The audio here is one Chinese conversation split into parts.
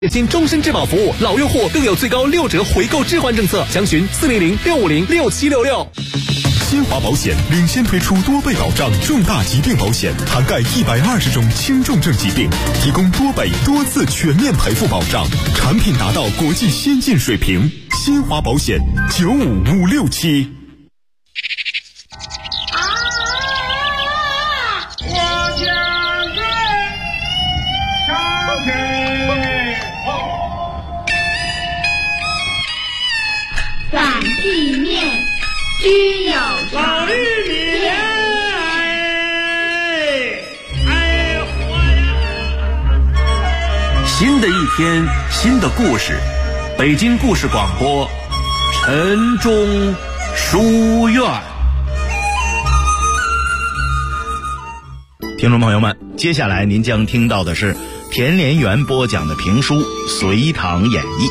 金终身质保服务，老用户更有最高6折回购置换政策，详询400-650-6766。 新华保险领先推出多倍保障重大疾病保险，涵盖120种轻重症疾病，提供多倍多次全面赔付保障，产品达到国际先进水平。新华保险95567。 反地面须有老玉米， 新的一天，新的故事。北京故事广播，晨钟书院。听众朋友们，接下来您将听到的是田连元播讲的评书《隋唐演义》。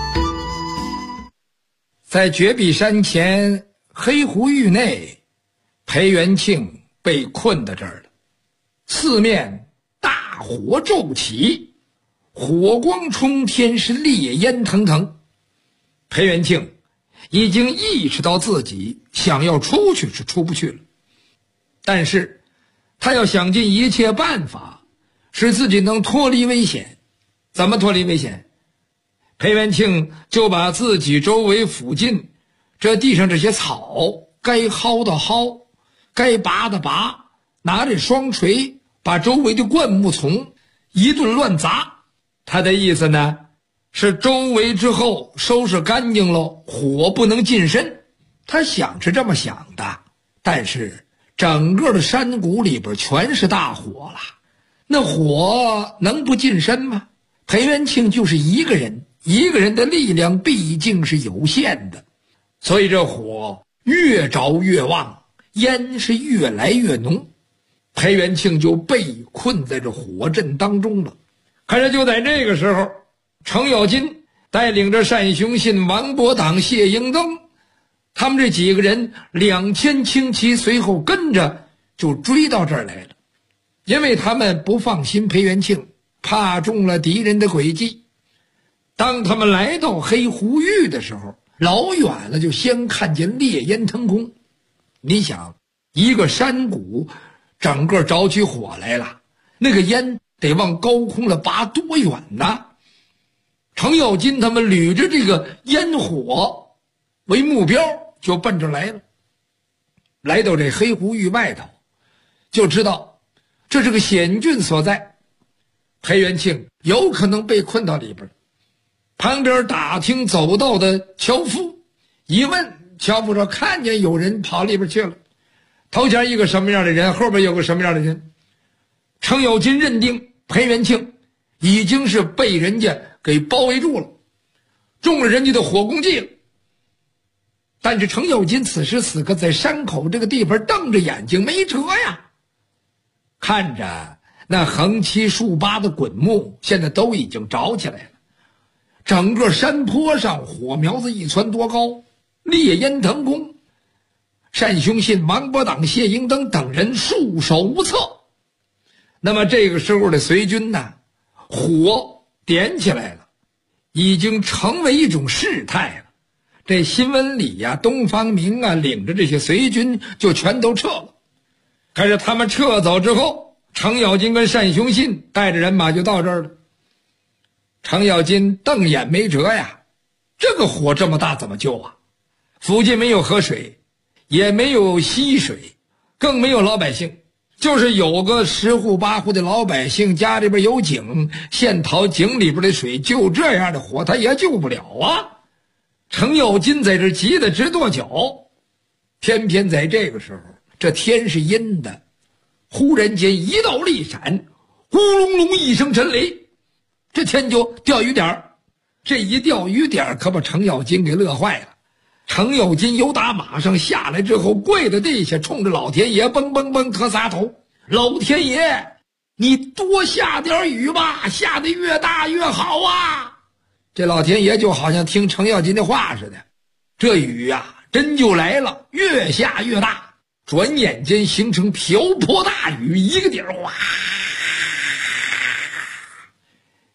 在绝壁山前黑狐峪内，裴元庆被困在这儿了。四面大火骤起，火光冲天，是烈烟腾腾。裴元庆已经意识到自己想要出去是出不去了，但是他要想尽一切办法使自己能脱离危险。怎么脱离危险？裴元庆就把自己周围附近这地上这些草，该薅的薅，该拔的拔，拿着双锤把周围的灌木丛一顿乱砸。他的意思呢，是周围之后收拾干净了，火不能近身。他想是这么想的，但是整个的山谷里边全是大火了，那火能不近身吗？裴元庆就是一个人，一个人的力量毕竟是有限的，所以这火越着越旺，烟是越来越浓。裴元庆就被困在这火阵当中了。可是就在这个时候，程咬金带领着单雄信、王伯党、谢英登，他们这几个人2000轻骑随后跟着就追到这儿来了。因为他们不放心裴元庆，怕中了敌人的诡计。当他们来到黑狐峪的时候，老远了就先看见烈烟腾空。你想，一个山谷整个着起火来了，那个烟得往高空了拔多远呢？程咬金他们捋着这个烟火为目标，就奔着来了。来到这黑狐峪外头，就知道这是个险峻所在，裴元庆有可能被困到里边。旁边打听走道的樵夫一问，樵夫说看见有人跑里边去了，头前一个什么样的人，后边有个什么样的人。程咬金认定裴元庆已经是被人家给包围住了，中了人家的火攻计了。但是程咬金此时此刻在山口这个地方瞪着眼睛没辙呀，看着那横七竖八的滚木现在都已经着起来了，整个山坡上火苗子一窜多高，烈烟腾空。单雄信、王伯党、谢英登等人束手无策。那么这个时候的隋军呢，火点起来了，已经成为一种事态了。这新闻里呀，东方明啊领着这些隋军就全都撤了。可是他们撤走之后，程咬金跟单雄信带着人马就到这儿了。程咬金瞪眼没辙呀，这个火这么大怎么救啊？附近没有河水，也没有溪水，更没有老百姓，就是有个10户8户的老百姓家里边有井，现讨井里边的水，就这样的火他也救不了啊。程咬金在这急得直跺脚。偏偏在这个时候，这天是阴的，忽然间一道利闪，呼隆隆一声震雷，这天就掉雨点儿。这一掉雨点儿可把程咬金给乐坏了。程咬金由打马上下来之后，跪在地下冲着老天爷蹦蹦蹦磕仨头，老天爷你多下点雨吧，下得越大越好啊。这老天爷就好像听程咬金的话似的，这雨啊真就来了，越下越大，转眼间形成瓢泼大雨，一个点儿哇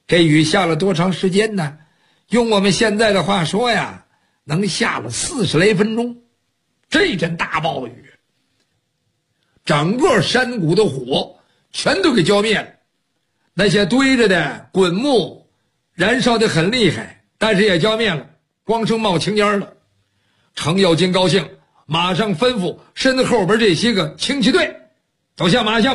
这雨下了多长时间呢？用我们现在的话说呀，能下了40来分钟。这阵大暴雨，整个山谷的火全都给浇灭了。那些堆着的滚木燃烧得很厉害，但是也浇灭了，光剩冒青烟了。程咬金高兴，马上吩咐身后边这些个轻骑队，走下马，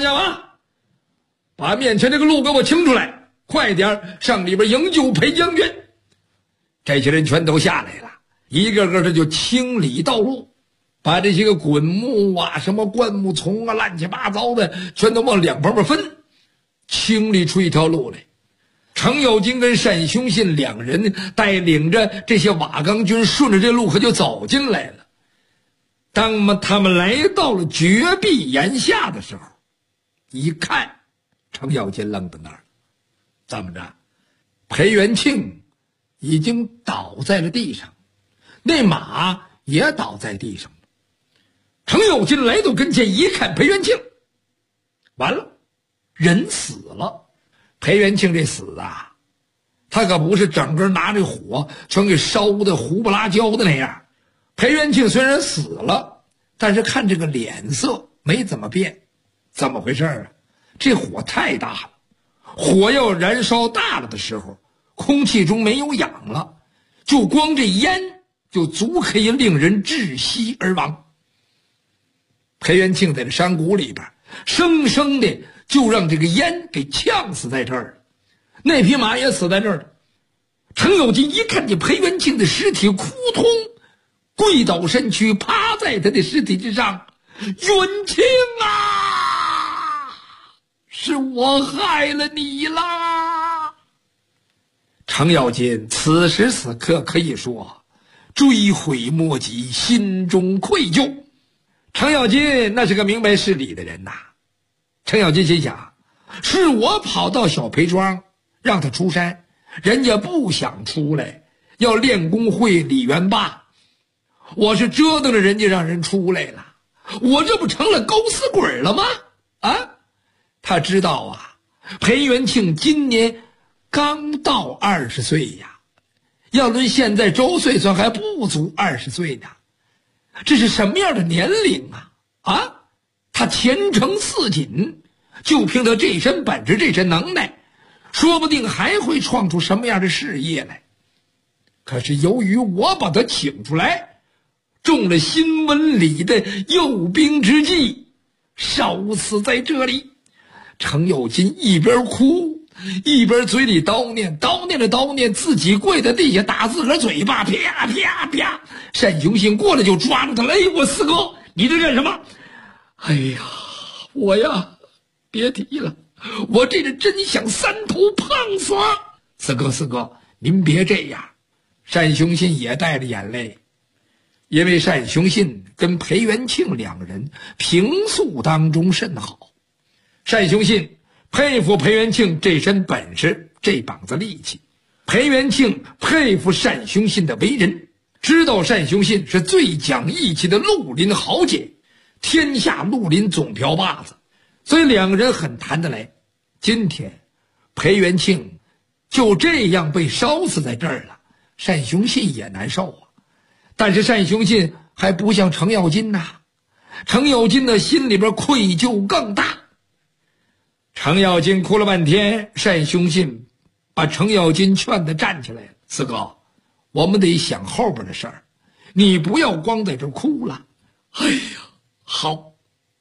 把面前这个路给我清出来，快点上里边营救裴将军。这些人全都下来了，一个个的就清理道路，把这些个滚木啊、什么灌木丛啊、乱七八糟的全都往两旁边分，清理出一条路来。程咬金跟单雄信两人带领着这些瓦岗军顺着这路可就走进来了。当他们来到了绝壁檐下的时候，一看程咬金愣在那儿，怎么着？裴元庆已经倒在了地上，那马也倒在地上了。程咬金来到跟前一看，裴元庆，完了，人死了。裴元庆这死啊，他可不是整个拿这火全给烧的糊不拉焦的那样。裴元庆虽然死了，但是看这个脸色没怎么变。怎么回事啊？这火太大了，火要燃烧大了的时候，空气中没有氧了，就光这烟就足可以令人窒息而亡。裴元庆在这山谷里边生生的就让这个烟给呛死在这儿了，那匹马也死在这儿了。程咬金一看见裴元庆的尸体，扑通跪倒身躯，趴在他的尸体之上，元庆啊，是我害了你啦！程咬金此时此刻可以说追悔莫及，心中愧疚。程咬金那是个明白事理的人呐。程咬金心想，是我跑到小裴庄让他出山，人家不想出来，要练功会李元霸，我是折腾着人家让人出来了，我这不成了狗死鬼了吗？啊，他知道啊，裴元庆今年刚到20岁呀，要论现在周岁算还不足20岁呢。这是什么样的年龄啊？啊，他前程似锦，就凭他这身本事这身能耐，说不定还会创出什么样的事业来。可是由于我把他请出来，中了新闻里的诱兵之计，烧死在这里。程咬金一边哭一边嘴里叨念，自己跪在地下打自个儿嘴巴，啪啪啪。单雄信过来就抓住他了，我四哥，你这干什么？哎呀，我呀，别提了，我这是真想3头胖死。四哥，您别这样。单雄信也带着眼泪，因为单雄信跟裴元庆两人平素当中甚好。单雄信佩服裴元庆这身本事，这膀子力气。裴元庆佩服单雄信的为人，知道单雄信是最讲义气的绿林豪杰，天下绿林总瓢把子，所以两个人很谈得来。今天裴元庆就这样被烧死在这儿了，单雄信也难受啊。但是单雄信还不像程咬金呐，程咬金的心里边愧疚更大。程咬金哭了半天，单雄信把程咬金劝得站起来了。四哥，我们得想后边的事儿，你不要光在这哭了。哎呀，好，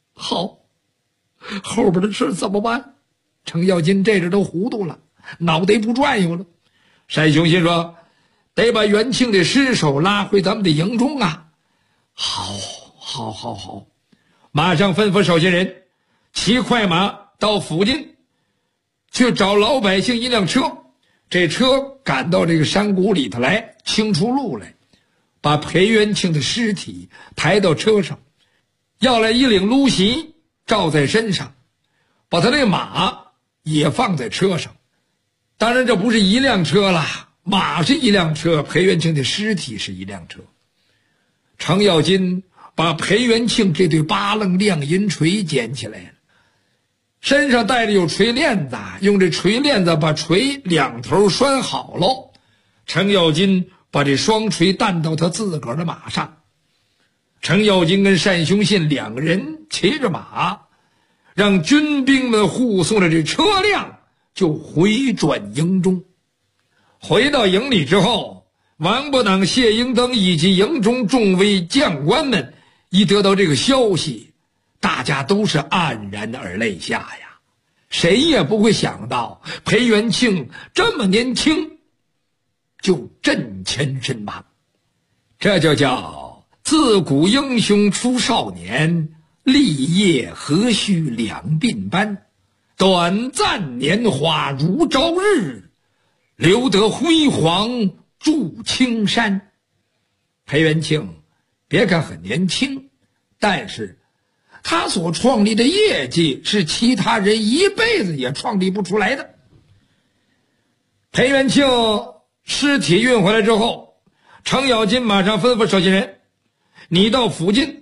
后边的事怎么办？程咬金这阵都糊涂了，脑袋不转悠了。单雄信说，得把元庆的尸首拉回咱们的营中啊。好，马上吩咐手下人骑快马到附近去找老百姓一辆车，这车赶到这个山谷里头来，清出路来，把裴元庆的尸体抬到车上，要来一领芦席罩在身上，把他那马也放在车上。当然这不是一辆车了，马是一辆车，裴元庆的尸体是一辆车。程咬金把裴元庆这对8棱亮银锤捡起来了， 身上带着有锤链子，用这锤链子把锤两头拴好喽。程咬金把这双锤担到他自个儿的马上，程咬金跟单雄信两个人骑着马，让军兵们护送着这车辆就回转营中。回到营里之后，王伯党、谢英登以及营中众位将官们一得到这个消息，大家都是黯然而泪下呀。谁也不会想到裴元庆这么年轻就阵前身亡，这就叫自古英雄出少年，立业何须两鬓斑。短暂年华如朝日，留得辉煌驻青山。裴元庆别看很年轻，但是他所创立的业绩是其他人一辈子也创立不出来的。裴元庆尸体运回来之后，程咬金马上吩咐手下人，你到附近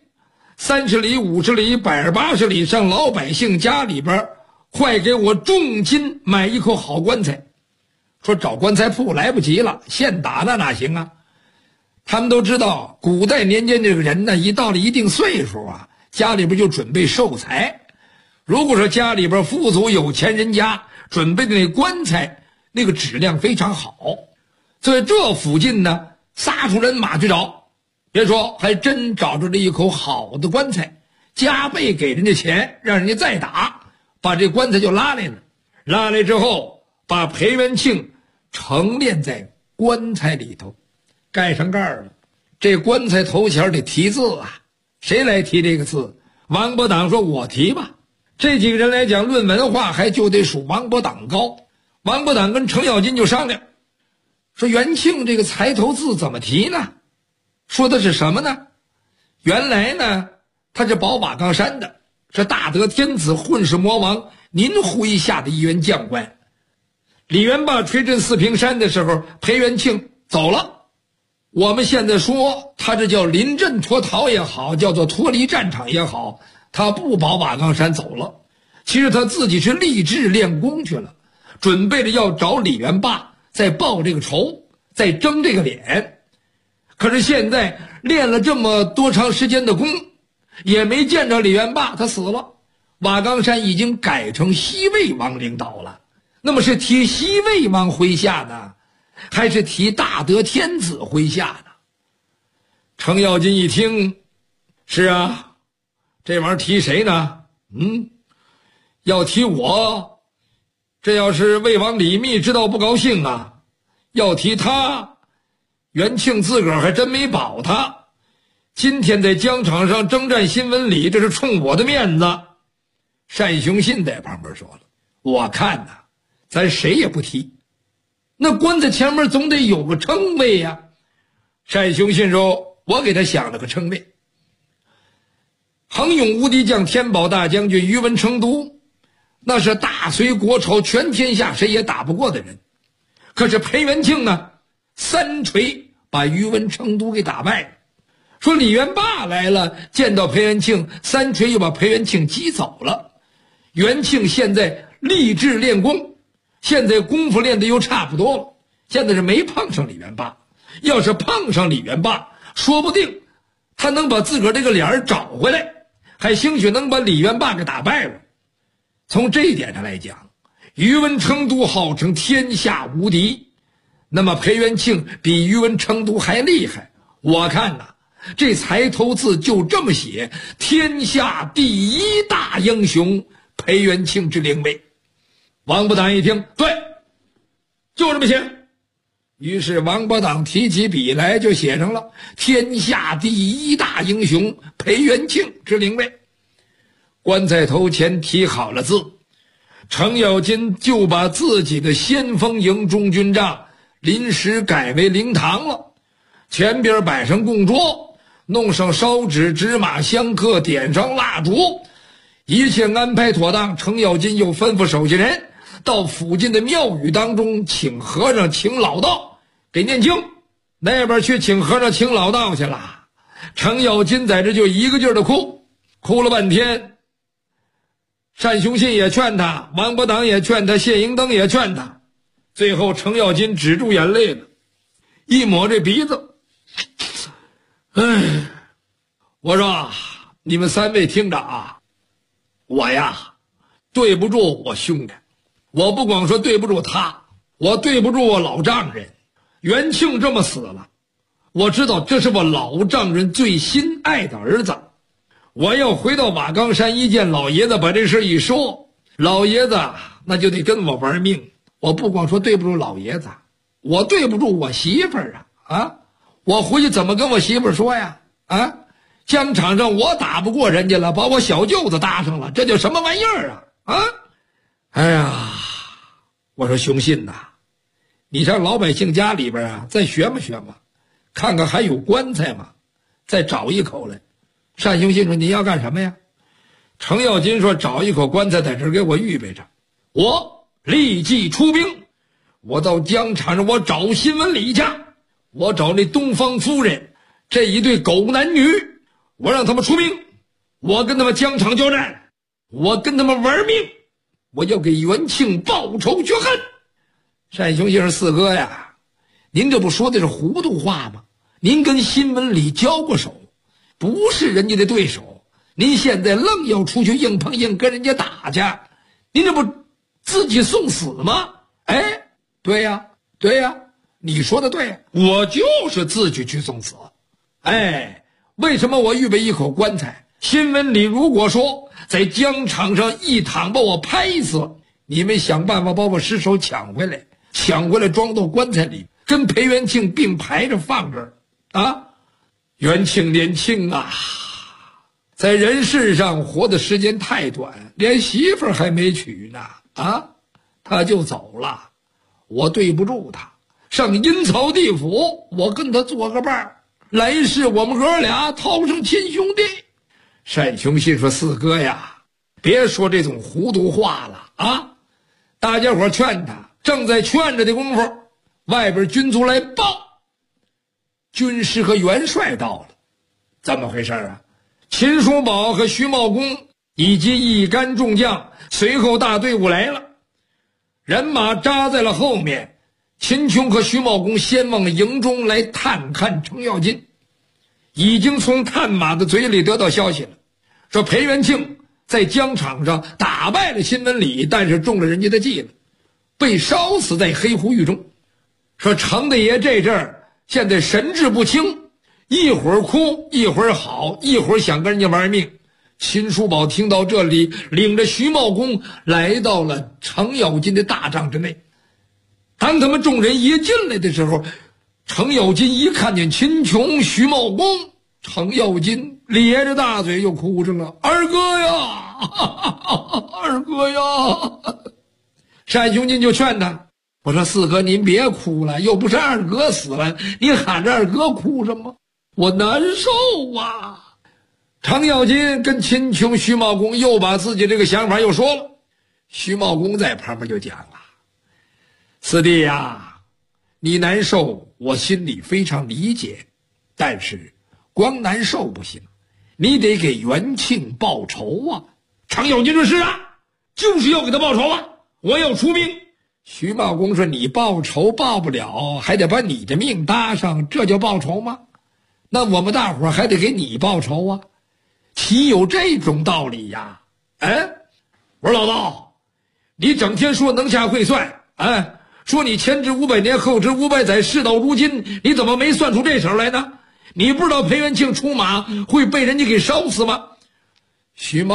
30里、50里、180里上老百姓家里边，快给我重金买一口好棺材。说找棺材铺来不及了，现打那哪行啊？他们都知道古代年间这个人呢，一到了一定岁数啊，家里边就准备寿材。如果说家里边富足有钱人家准备的那棺材那个质量非常好，所以这附近呢撒出人马去找，别说还真找着了一口好的棺材，加倍给人家钱，让人家再打，把这棺材就拉来了。拉来之后，把裴元庆盛殓在棺材里头，盖上盖了。这棺材头前得题字啊，谁来题这个字？王伯党说我题吧。这几个人来讲，论文化还就得数王伯党高。王伯党跟程咬金就商量，说元庆这个才头字怎么题呢？说的是什么呢？原来呢他是保瓦岗山的，是大德天子混世魔王您麾下的一员将官。李元霸吹震四平山的时候，裴元庆走了。我们现在说他这叫临阵脱逃也好，叫做脱离战场也好，他不保瓦岗山走了，其实他自己是立志练功去了，准备着要找李元霸再报这个仇，再争这个脸。可是现在练了这么多长时间的功，也没见着李元霸，他死了。瓦岗山已经改成西魏王领导了，那么是提西魏王麾下呢，还是提大德天子麾下呢？程咬金一听，是啊，这玩意儿提谁呢？要提我，这要是魏王李密知道不高兴啊。要提他，元庆自个儿还真没保他。今天在疆场上征战新闻里，这是冲我的面子。单雄信在旁边说了，我看呐，咱谁也不提，那棺材前面总得有个称谓呀。单雄信说，我给他想了个称谓。横勇无敌将天宝大将军于文成都，那是大隋国朝全天下谁也打不过的人。可是裴元庆呢，3锤把于文成都给打败了。说李元霸来了，见到裴元庆，3锤又把裴元庆击走了。元庆现在立志练功，现在功夫练得又差不多了，现在是没碰上李元霸。要是碰上李元霸，说不定他能把自个儿这个脸找回来，还兴许能把李元霸给打败了。从这一点上来讲，于文成都号称天下无敌，那么裴元庆比于文成都还厉害。我看呐，这才头字就这么写，天下第一大英雄裴元庆之灵位。王伯党一听，对，就这么写。于是王伯党提起笔来就写上了天下第一大英雄裴元庆之灵位。棺材头前题好了字，程咬金就把自己的先锋营中军帐临时改为灵堂了，前边摆上供桌，弄上烧纸、纸马、香客，点上蜡烛，一切安排妥当。程咬金又吩咐手下人到附近的庙宇当中请和尚、请老道给念经，那边去请和尚、请老道去了。程咬金在这就一个劲儿的哭了半天。 单雄信也劝他，王伯党也劝他，谢迎登也劝他，最后程咬金止住眼泪了，一抹这鼻子，我说你们三位听着啊，我呀对不住我兄弟，我不光说对不住他，我对不住我老丈人。元庆这么死了，我知道这是我老丈人最心爱的儿子，我要回到马岗山一见老爷子，把这事一说，老爷子那就得跟我玩命。我不光说对不住老爷子，我对不住我媳妇儿啊！我回去怎么跟我媳妇儿说呀？啊，疆场上我打不过人家了，把我小舅子搭上了，这叫什么玩意儿啊？啊！哎呀，我说雄信呐，你上老百姓家里边啊，再学嘛学嘛，看看还有棺材吗？再找一口来。单雄信说：“你要干什么呀？”程咬金说：“找一口棺材在这儿给我预备着，我立即出兵。我到疆场上，我找新闻里去，我找那东方夫人这一对狗男女，我让他们出兵，我跟他们疆场交战，我跟他们玩命，我要给元庆报仇雪恨。”单雄信说：“四哥呀，您这不说的是糊涂话吗？您跟新闻里交过手，不是人家的对手，您现在愣要出去硬碰硬跟人家打去，您这不自己送死吗？哎，对呀，对呀，你说的对，我就是自己去送死。哎，为什么我预备一口棺材？新闻里如果说在疆场上一躺把我拍死，你们想办法把我尸首抢回来装到棺材里，跟裴元庆并排着放这儿啊。元庆年轻啊，在人世上活的时间太短，连媳妇儿还没娶呢啊，他就走了，我对不住他，上阴曹地府我跟他做个伴儿，来世我们哥俩讨上亲兄弟。单雄信说：“四哥呀，别说这种糊涂话了啊！”大家伙劝他，正在劝着的功夫，外边军卒来报，军师和元帅到了。怎么回事啊？秦叔宝和徐茂公以及一干众将随后大队伍来了，人马扎在了后面。秦琼和徐茂公先往营中来探看程咬金，已经从探马的嘴里得到消息了，说裴元庆在疆场上打败了新闻里，但是中了人家的计了，被烧死在黑狐峪中。说程大爷这阵儿现在神志不清，一会儿哭一会儿好，一会儿想跟人家玩命。秦叔宝听到这里，领着徐茂公来到了程咬金的大帐之内。当他们众人一进来的时候，程咬金一看见秦琼、徐茂公，程咬金咧着大嘴就哭着了：“二哥呀，二哥呀！”单雄信就劝他，我说：“四哥您别哭了，又不是二哥死了，你喊着二哥哭什么？我难受啊！”程咬金跟秦琼、徐茂公又把自己这个想法又说了。徐茂公在旁边就讲了：“四弟呀，你难受我心里非常理解，但是光难受不行，你得给元庆报仇啊！”程咬金说：“是啊，就是要给他报仇啊，我要出兵。”徐茂公说：“你报仇报不了，还得把你的命搭上，这叫报仇吗？那我们大伙还得给你报仇啊，岂有这种道理呀？”哎，我说老道，你整天说能下会算，哎，说你前知500年后知500载，事到如今，你怎么没算出这手来呢？你不知道裴元庆出马会被人家给烧死吗？徐茂